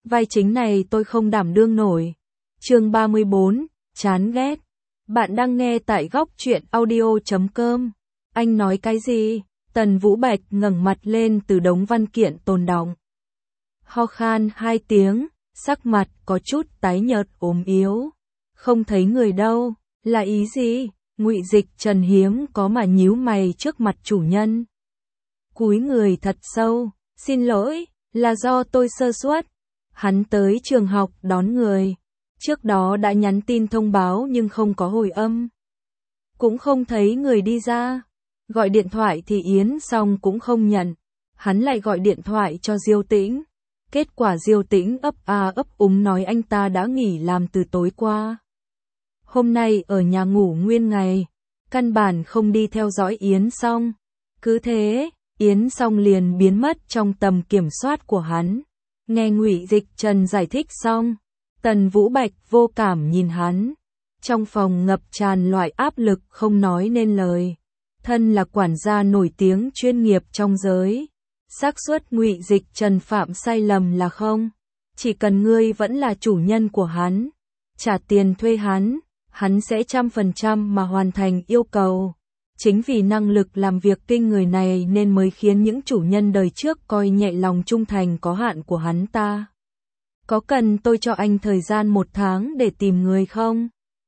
vai chính này tôi không đảm đương nổi. Chương 34, chán ghét. Bạn đang nghe tại góc truyện audio.com. Anh nói cái gì? Tần Vũ Bạch ngẩng mặt lên từ đống văn kiện tồn đọng. Ho khan 2 tiếng, sắc mặt có chút tái nhợt ốm yếu. Không thấy người đâu, là ý gì? Ngụy Dịch Trần hiếm có mà nhíu mày trước mặt chủ nhân. Cúi người thật sâu, xin lỗi, là do tôi sơ suất. Hắn tới trường học đón người. Trước đó đã nhắn tin thông báo nhưng không có hồi âm. Cũng không thấy người đi ra. Gọi điện thoại thì Yến Song cũng không nhận. Hắn lại gọi điện thoại cho Diêu Tĩnh. Kết quả Diêu Tĩnh ấp úng nói anh ta đã nghỉ làm từ tối qua. Hôm nay ở nhà ngủ nguyên ngày. Căn bản không đi theo dõi Yến Song. Cứ thế, Yến Song liền biến mất trong tầm kiểm soát của hắn. Nghe Ngụy Dịch Trần giải thích xong, Tần Vũ Bạch vô cảm nhìn hắn. Trong phòng ngập tràn loại áp lực không nói nên lời. Thân là quản gia nổi tiếng chuyên nghiệp trong giới, xác suất Ngụy Dịch Trần phạm sai lầm là không. Chỉ cần ngươi vẫn là chủ nhân của hắn, trả tiền thuê hắn sẽ 100% mà hoàn thành yêu cầu. Chính vì năng lực làm việc kinh người này nên mới khiến những chủ nhân đời trước coi nhẹ lòng trung thành có hạn của hắn ta. Có cần tôi cho anh thời gian 1 tháng để tìm người không?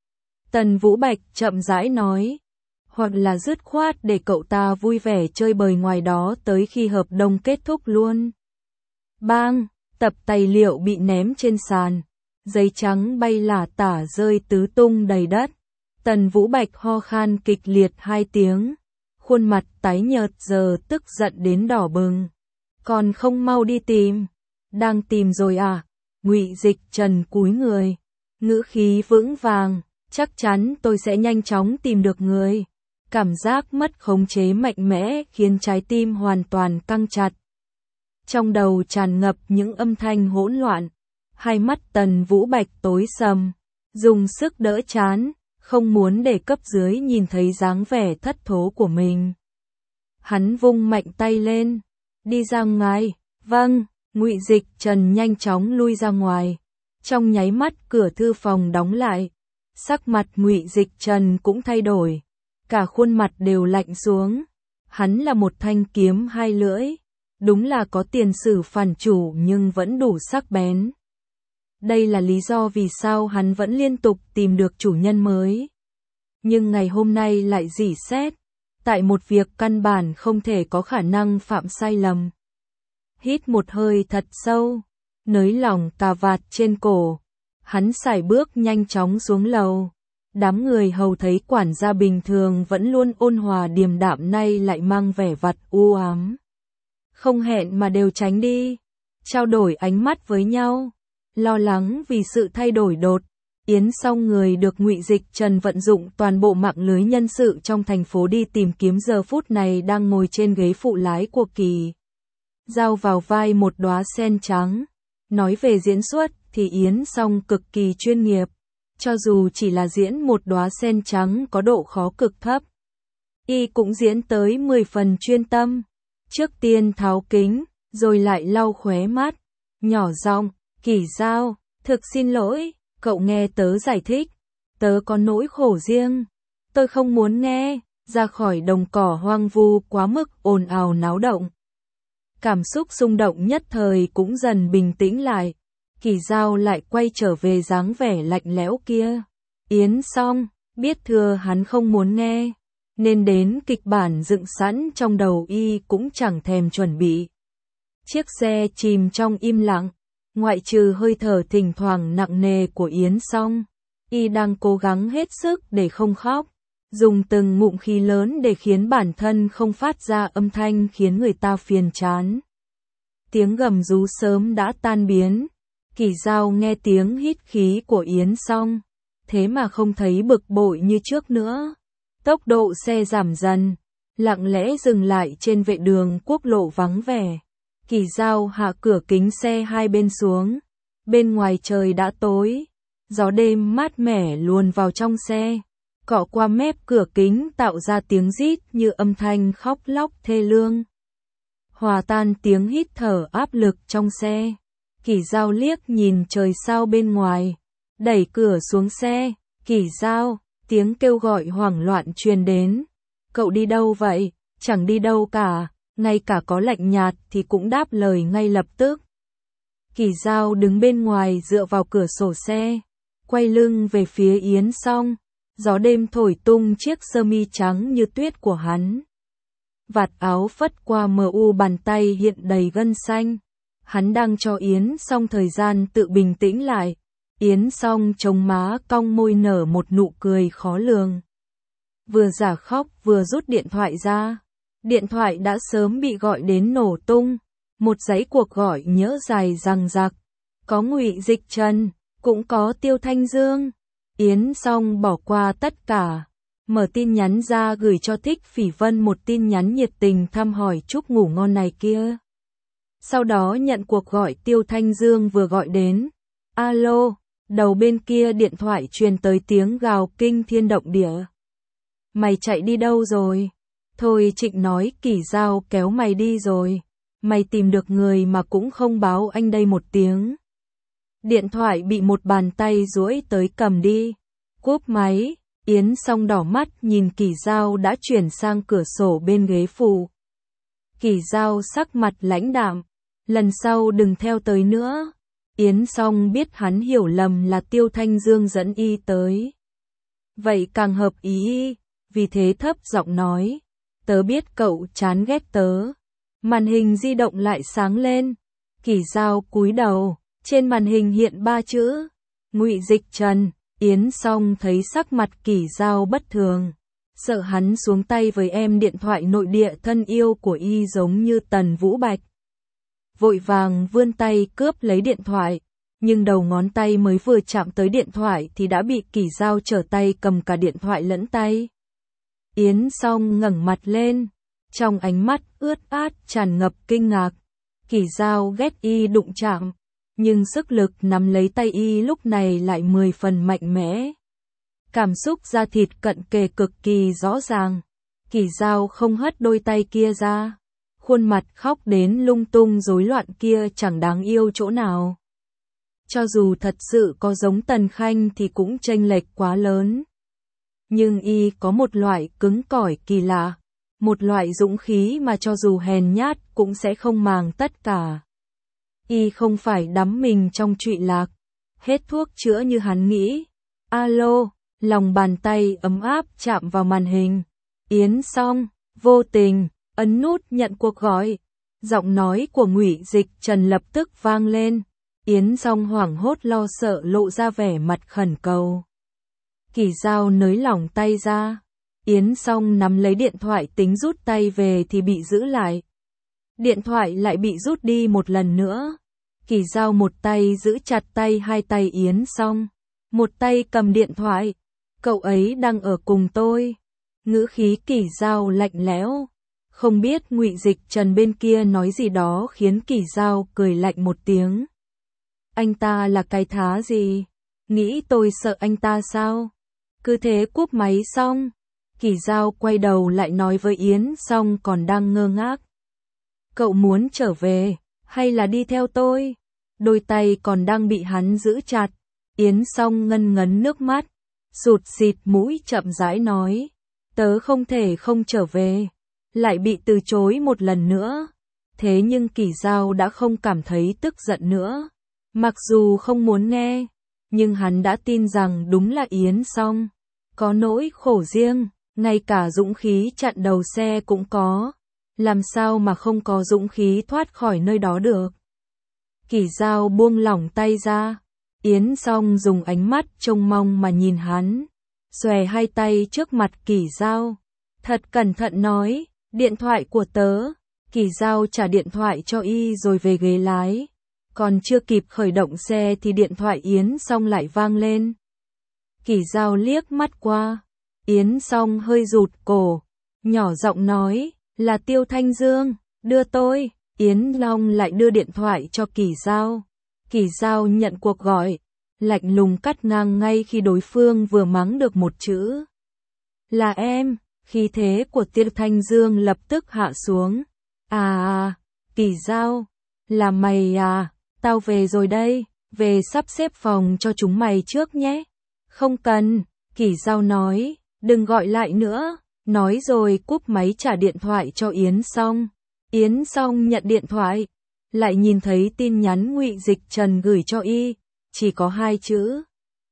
Tần Vũ Bạch chậm rãi nói. Hoặc là dứt khoát để cậu ta vui vẻ chơi bời ngoài đó tới khi hợp đồng kết thúc luôn. Bang, tập tài liệu bị ném trên sàn. Giấy trắng bay lả tả rơi tứ tung đầy đất. Tần Vũ Bạch ho khan kịch liệt 2 tiếng. Khuôn mặt tái nhợt giờ tức giận đến đỏ bừng. Còn không mau đi tìm. Đang tìm rồi à? Ngụy Dịch Trần cúi người. Ngữ khí vững vàng. Chắc chắn tôi sẽ nhanh chóng tìm được người. Cảm giác mất khống chế mạnh mẽ khiến trái tim hoàn toàn căng chặt. Trong đầu tràn ngập những âm thanh hỗn loạn. Hai mắt Tần Vũ Bạch tối sầm. Dùng sức đỡ trán. Không muốn để cấp dưới nhìn thấy dáng vẻ thất thố của mình. Hắn vung mạnh tay lên. Đi ra ngoài. Vâng, Ngụy Dịch Trần nhanh chóng lui ra ngoài. Trong nháy mắt cửa thư phòng đóng lại. Sắc mặt Ngụy Dịch Trần cũng thay đổi. Cả khuôn mặt đều lạnh xuống. Hắn là một thanh kiếm 2 lưỡi. Đúng là có tiền sử phản chủ nhưng vẫn đủ sắc bén. Đây là lý do vì sao hắn vẫn liên tục tìm được chủ nhân mới. Nhưng ngày hôm nay lại rỉ sét. Tại một việc căn bản không thể có khả năng phạm sai lầm. Hít một hơi thật sâu. Nới lỏng cà vạt trên cổ. Hắn sải bước nhanh chóng xuống lầu. Đám người hầu thấy quản gia bình thường vẫn luôn ôn hòa điềm đạm nay lại mang vẻ vặt u ám. Không hẹn mà đều tránh đi. Trao đổi ánh mắt với nhau. Lo lắng vì sự thay đổi đột. Yến Song người được Ngụy Dịch Trần vận dụng toàn bộ mạng lưới nhân sự trong thành phố đi tìm kiếm giờ phút này đang ngồi trên ghế phụ lái của Kỳ Giao vào vai một đóa sen trắng. Nói về diễn xuất thì Yến Song cực kỳ chuyên nghiệp. Cho dù chỉ là diễn một đóa sen trắng có độ khó cực thấp, y cũng diễn tới 10 phần chuyên tâm. Trước tiên tháo kính, rồi lại lau khóe mắt, nhỏ giọng, Kỳ Giao, thực xin lỗi, cậu nghe tớ giải thích, tớ có nỗi khổ riêng, tôi không muốn nghe, ra khỏi đồng cỏ hoang vu quá mức ồn ào náo động. Cảm xúc xung động nhất thời cũng dần bình tĩnh lại. Kỳ Giao lại quay trở về dáng vẻ lạnh lẽo kia. Yến Song, biết thừa hắn không muốn nghe, nên đến kịch bản dựng sẵn trong đầu y cũng chẳng thèm chuẩn bị. Chiếc xe chìm trong im lặng, ngoại trừ hơi thở thỉnh thoảng nặng nề của Yến Song, y đang cố gắng hết sức để không khóc, dùng từng ngụm khí lớn để khiến bản thân không phát ra âm thanh khiến người ta phiền chán. Tiếng gầm rú sớm đã tan biến. Kỳ Giao nghe tiếng hít khí của Yến Song, thế mà không thấy bực bội như trước nữa. Tốc độ xe giảm dần, lặng lẽ dừng lại trên vệ đường quốc lộ vắng vẻ. Kỳ Giao hạ cửa kính xe hai bên xuống. Bên ngoài trời đã tối, gió đêm mát mẻ luồn vào trong xe, cọ qua mép cửa kính tạo ra tiếng rít như âm thanh khóc lóc thê lương. Hòa tan tiếng hít thở áp lực trong xe. Kỳ Dao liếc nhìn trời sao bên ngoài, đẩy cửa xuống xe. Kỳ Dao, tiếng kêu gọi hoảng loạn truyền đến. Cậu đi đâu vậy? Chẳng đi đâu cả, ngay cả có lạnh nhạt thì cũng đáp lời ngay lập tức. Kỳ Dao đứng bên ngoài dựa vào cửa sổ xe, quay lưng về phía Yến Song. Gió đêm thổi tung chiếc sơ mi trắng như tuyết của hắn. Vạt áo phất qua mờ u, bàn tay hiện đầy gân xanh. Hắn đang cho Yến Song thời gian tự bình tĩnh lại. Yến Song chống má cong môi nở một nụ cười khó lường. Vừa giả khóc vừa rút điện thoại ra. Điện thoại đã sớm bị gọi đến nổ tung. Một dãy cuộc gọi nhỡ dài dằng dặc. Có Ngụy Dịch Trần, cũng có Tiêu Thanh Dương. Yến Song bỏ qua tất cả, mở tin nhắn ra gửi cho Thích Phỉ Vân một tin nhắn nhiệt tình thăm hỏi chúc ngủ ngon này kia. Sau đó nhận cuộc gọi Tiêu Thanh Dương vừa gọi đến. Alo, đầu bên kia điện thoại truyền tới tiếng gào kinh thiên động địa. Mày chạy đi đâu rồi? Thôi Trịnh nói Kỳ Dao kéo mày đi rồi. Mày tìm được người mà cũng không báo anh đây một tiếng. Điện thoại bị một bàn tay duỗi tới cầm đi. Cúp máy, Yến Song đỏ mắt nhìn Kỳ Dao đã chuyển sang cửa sổ bên ghế phụ. Kỳ Dao sắc mặt lãnh đạm. Lần sau đừng theo tới nữa. Yến Song biết hắn hiểu lầm là Tiêu Thanh Dương dẫn y tới. Vậy càng hợp ý, vì thế thấp giọng nói. Tớ biết cậu chán ghét tớ. Màn hình di động lại sáng lên. Kỳ Dao cúi đầu, trên màn hình hiện 3 chữ. Ngụy Dịch Trần. Yến Song thấy sắc mặt Kỳ Dao bất thường. Sợ hắn xuống tay với em điện thoại nội địa thân yêu của y giống như Tần Vũ Bạch. Vội vàng vươn tay cướp lấy điện thoại. Nhưng đầu ngón tay mới vừa chạm tới điện thoại thì đã bị Kỳ Dao trở tay cầm cả điện thoại lẫn tay. Yến Song ngẩng mặt lên. Trong ánh mắt ướt át tràn ngập kinh ngạc. Kỳ Dao ghét y đụng chạm. Nhưng sức lực nắm lấy tay y lúc này lại 10 phần mạnh mẽ. Cảm xúc da thịt cận kề cực kỳ rõ ràng. Kỳ Dao không hất đôi tay kia ra. Khuôn mặt khóc đến lung tung rối loạn kia chẳng đáng yêu chỗ nào. Cho dù thật sự có giống Tần Khanh thì cũng chênh lệch quá lớn. Nhưng y có một loại cứng cỏi kỳ lạ. Một loại dũng khí mà cho dù hèn nhát cũng sẽ không màng tất cả. Y không phải đắm mình trong trụy lạc, hết thuốc chữa như hắn nghĩ. Alo, lòng bàn tay ấm áp chạm vào màn hình. Yến Song, vô tình, ấn nút nhận cuộc gọi. Giọng nói của Ngụy Dịch Trần lập tức vang lên. Yến Song hoảng hốt lo sợ lộ ra vẻ mặt khẩn cầu. Kỳ Dao nới lỏng tay ra. Yến Song nắm lấy điện thoại tính rút tay về thì bị giữ lại. Điện thoại lại bị rút đi một lần nữa. Kỳ Dao một tay giữ chặt tay hai tay Yến Song, một tay cầm điện thoại. Cậu ấy đang ở cùng tôi. Ngữ khí Kỳ Dao lạnh lẽo. Không biết Ngụy Dịch Trần bên kia nói gì đó khiến Kỳ Dao cười lạnh một tiếng. Anh ta là cái thá gì? Nghĩ tôi sợ anh ta sao? Cứ thế cúp máy xong. Kỳ Dao quay đầu lại nói với Yến Song còn đang ngơ ngác. Cậu muốn trở về, hay là đi theo tôi? Đôi tay còn đang bị hắn giữ chặt. Yến Song ngân ngấn nước mắt, sụt xịt mũi chậm rãi nói. Tớ không thể không trở về. Lại bị từ chối một lần nữa. Thế nhưng Kỳ Dao đã không cảm thấy tức giận nữa. Mặc dù không muốn nghe, nhưng hắn đã tin rằng đúng là Yến Song có nỗi khổ riêng, ngay cả dũng khí chặn đầu xe cũng có. Làm sao mà không có dũng khí thoát khỏi nơi đó được? Kỳ Dao buông lỏng tay ra. Yến Song dùng ánh mắt trông mong mà nhìn hắn. Xòe hai tay trước mặt Kỳ Dao. Thật cẩn thận nói, điện thoại của tớ. Kỳ Dao trả điện thoại cho y rồi về ghế lái. Còn chưa kịp khởi động xe thì điện thoại Yến Song lại vang lên. Kỳ Dao liếc mắt qua. Yến Song hơi rụt cổ, nhỏ giọng nói, là Tiêu Thanh Dương, đưa tôi. Yến Long lại đưa điện thoại cho Kỳ Dao. Kỳ Dao nhận cuộc gọi, lạnh lùng cắt ngang ngay khi đối phương vừa mắng được một chữ. Là em. Khí thế của Tiêu Thanh Dương lập tức hạ xuống. À, Kỳ Dao, là mày à? Tao về rồi đây, về sắp xếp phòng cho chúng mày trước nhé. Không cần, Kỷ Dao nói, đừng gọi lại nữa, nói rồi cúp máy trả điện thoại cho Yến Song. Yến Song nhận điện thoại, lại nhìn thấy tin nhắn Ngụy Dịch Trần gửi cho y, chỉ có 2 chữ.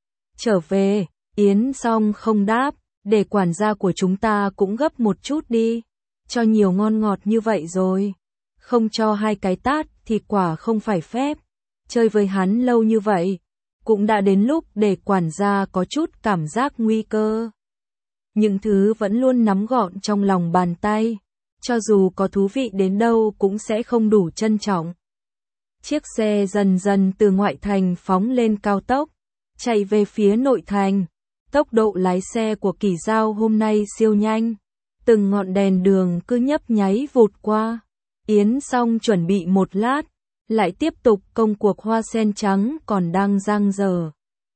Trở về, Yến Song không đáp, để quản gia của chúng ta cũng gấp một chút đi, cho nhiều ngon ngọt như vậy rồi. Không cho 2 cái tát thì quả không phải phép, chơi với hắn lâu như vậy, cũng đã đến lúc để quản gia có chút cảm giác nguy cơ. Những thứ vẫn luôn nắm gọn trong lòng bàn tay, cho dù có thú vị đến đâu cũng sẽ không đủ trân trọng. Chiếc xe dần dần từ ngoại thành phóng lên cao tốc, chạy về phía nội thành. Tốc độ lái xe của Kỷ Dao hôm nay siêu nhanh, từng ngọn đèn đường cứ nhấp nháy vụt qua. Yến Song chuẩn bị một lát, lại tiếp tục công cuộc hoa sen trắng còn đang dang dở.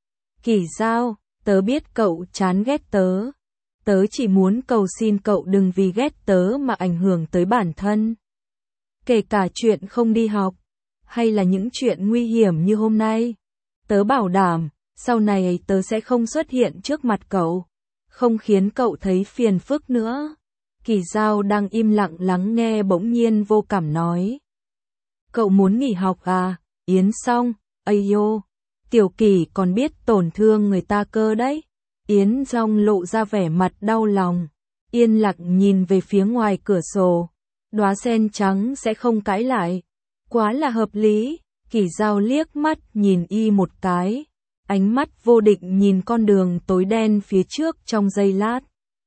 Kỷ Dao, tớ biết cậu chán ghét tớ. Tớ chỉ muốn cầu xin cậu đừng vì ghét tớ mà ảnh hưởng tới bản thân. Kể cả chuyện không đi học, hay là những chuyện nguy hiểm như hôm nay. Tớ bảo đảm, sau này tớ sẽ không xuất hiện trước mặt cậu, không khiến cậu thấy phiền phức nữa. Kỷ Dao đang im lặng lắng nghe bỗng nhiên vô cảm nói. Cậu muốn nghỉ học à, Yến Song, ây yo, Tiểu Kỷ còn biết tổn thương người ta cơ đấy. Yến Song lộ ra vẻ mặt đau lòng, yên lặng nhìn về phía ngoài cửa sổ. Đóa sen trắng sẽ không cãi lại, quá là hợp lý. Kỷ Dao liếc mắt nhìn y một cái, ánh mắt vô định nhìn con đường tối đen phía trước trong giây lát.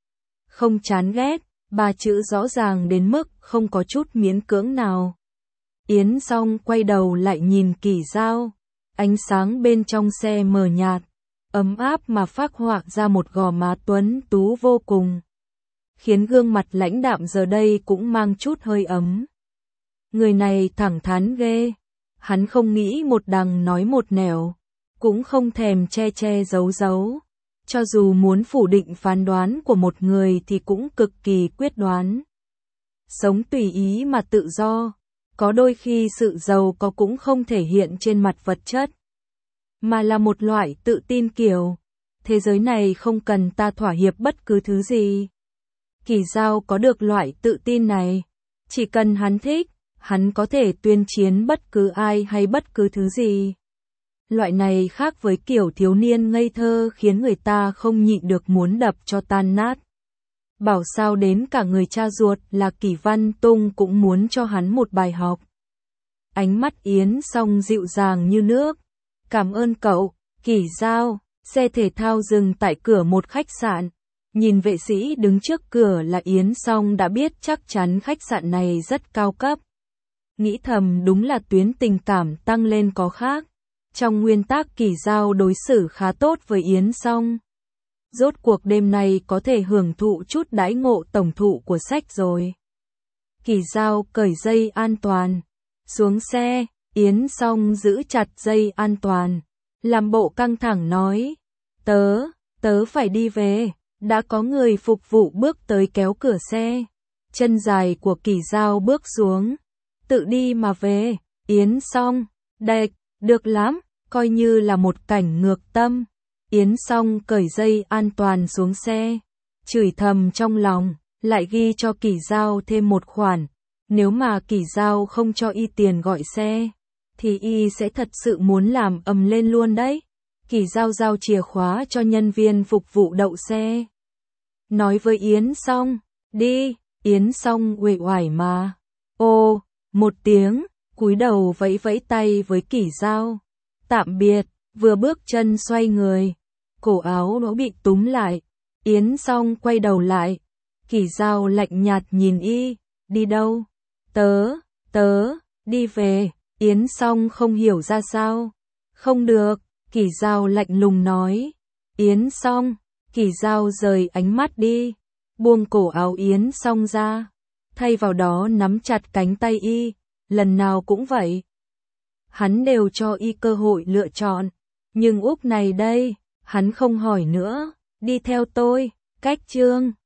Không chán ghét, 3 chữ rõ ràng đến mức không có chút miễn cưỡng nào. Yến Song quay đầu lại nhìn Kỷ Dao, ánh sáng bên trong xe mờ nhạt, ấm áp mà phác họa ra một gò má tuấn tú vô cùng, khiến gương mặt lãnh đạm giờ đây cũng mang chút hơi ấm. Người này thẳng thắn ghê, hắn không nghĩ một đằng nói một nẻo, cũng không thèm che che giấu giấu. Cho dù muốn phủ định phán đoán của một người thì cũng cực kỳ quyết đoán. Sống tùy ý mà tự do, có đôi khi sự giàu có cũng không thể hiện trên mặt vật chất, mà là một loại tự tin kiểu, thế giới này không cần ta thỏa hiệp bất cứ thứ gì. Kỷ Dao có được loại tự tin này, chỉ cần hắn thích, hắn có thể tuyên chiến bất cứ ai hay bất cứ thứ gì. Loại này khác với kiểu thiếu niên ngây thơ khiến người ta không nhịn được muốn đập cho tan nát. Bảo sao đến cả người cha ruột là Kỷ Văn Tung cũng muốn cho hắn một bài học. Ánh mắt Yến Song dịu dàng như nước. Cảm ơn cậu, Kỷ Dao. Xe thể thao dừng tại cửa một khách sạn. Nhìn vệ sĩ đứng trước cửa là Yến Song đã biết chắc chắn khách sạn này rất cao cấp. Nghĩ thầm đúng là tuyến tình cảm tăng lên có khác. Trong nguyên tắc Kỷ Dao đối xử khá tốt với Yến Song. Rốt cuộc đêm nay có thể hưởng thụ chút đãi ngộ tổng thụ của sách rồi. Kỷ Dao cởi dây an toàn. Xuống xe, Yến Song giữ chặt dây an toàn. Làm bộ căng thẳng nói. Tớ phải đi về. Đã có người phục vụ bước tới kéo cửa xe. Chân dài của Kỷ Dao bước xuống. Tự đi mà về, Yến Song. Đệch, được lắm, coi như là một cảnh ngược tâm. Yến Song cởi dây an toàn xuống xe. Chửi thầm trong lòng, lại ghi cho Kỷ Dao thêm một khoản. Nếu mà Kỷ Dao không cho y tiền gọi xe, thì y sẽ thật sự muốn làm ầm lên luôn đấy. Kỷ Dao giao chìa khóa cho nhân viên phục vụ đậu xe. Nói với Yến Song, đi, Yến Song uể oải mà. Ô, một tiếng, cúi đầu vẫy vẫy tay với Kỷ Dao. Tạm biệt, vừa bước chân xoay người. Cổ áo nó bị túm lại. Yến Song quay đầu lại. Kỷ Dao lạnh nhạt nhìn y, đi đâu? Tớ, đi về. Yến Song không hiểu ra sao. Không được, Kỷ Dao lạnh lùng nói. Yến Song, Kỷ Dao rời ánh mắt đi, buông cổ áo Yến Song ra, thay vào đó nắm chặt cánh tay y, lần nào cũng vậy. Hắn đều cho y cơ hội lựa chọn, nhưng úp này đây, hắn không hỏi nữa, đi theo tôi, cách chương.